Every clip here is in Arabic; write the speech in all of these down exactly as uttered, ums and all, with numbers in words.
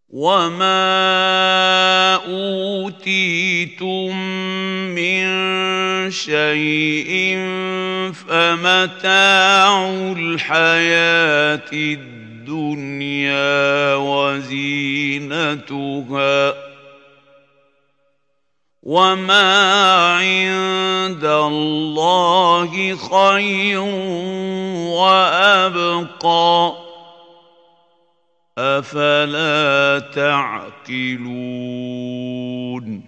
وما أوتيتم من شيء فمتاع الحياة الدنيا وزينتها وما عند الله خير وأبقى أفلا تعقلون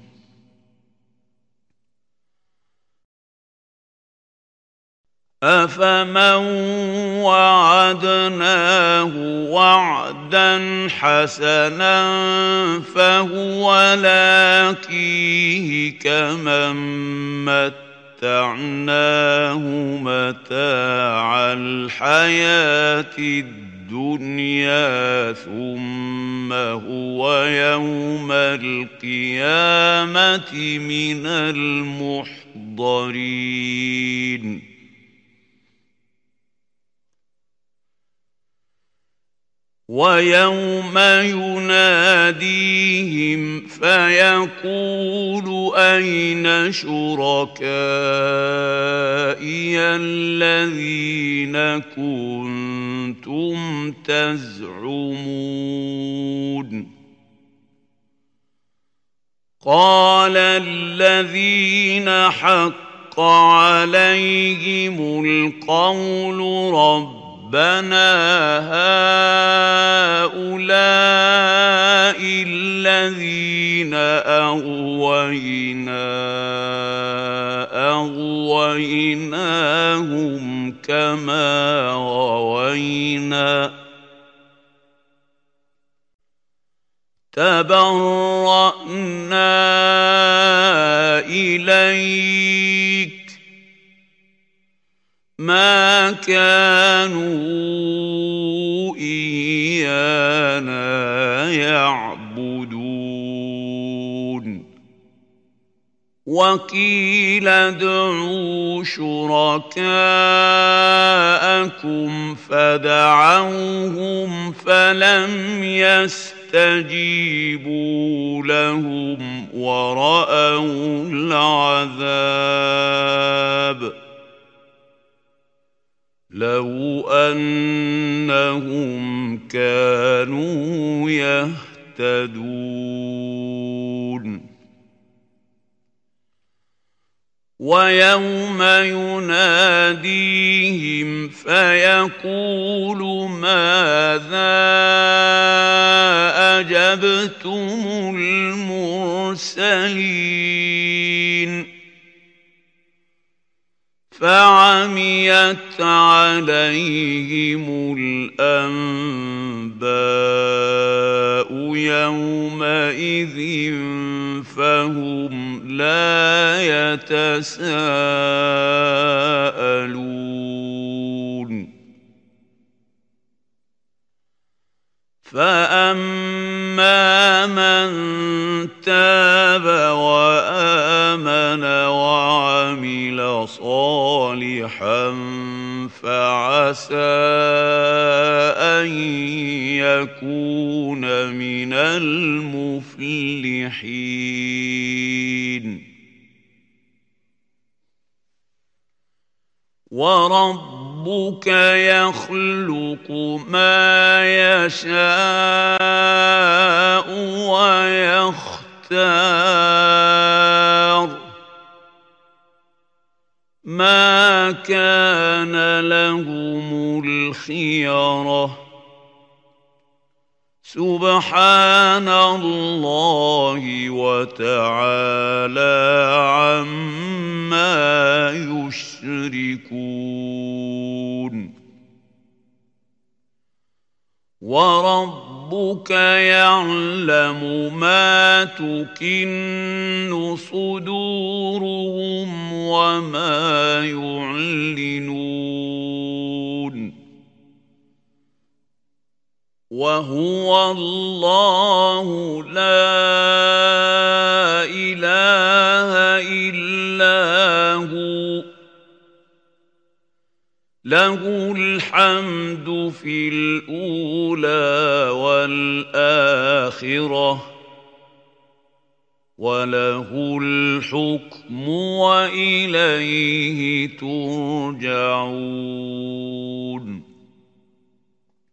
أفمن وعدناه وعدا حسنا فهو لاقيه كمن متعناه متاع الحياة الدنيا ثم هو يوم القيامة من المحضرين ويوم يناديهم فيقول أين شركائي الذين كنتم تزعمون قال الذين حق عليهم القول رب ربنا هؤلاء الذين أغوينا أغويناهم كما غوينا تبرأنا إليك ما كانوا إيانا يعبدون وقيل ادعوا شركاءكم فدعوهم فلم يستجيبوا لهم ورأوا العذاب لو أنهم كانوا يهتدون ويوم يناديهم فيقول ماذا أجبتم المرسلين فعميت عليهم الأنباء يومئذ فهم لا يتساءلون فأما من تاب وآمن وعمل صالحا فعسى أن يكون من المفلحين وربك يخلق ما يشاء ويختار ما كان لهم الخيرة سبحان الله وتعالى عما يشركون وربك يعلم ما تكن صدورهم وما يعلنون وهو الله لا إله إلا هو له الحمد في الأولى والآخرة وله الحكم وإليه ترجعون.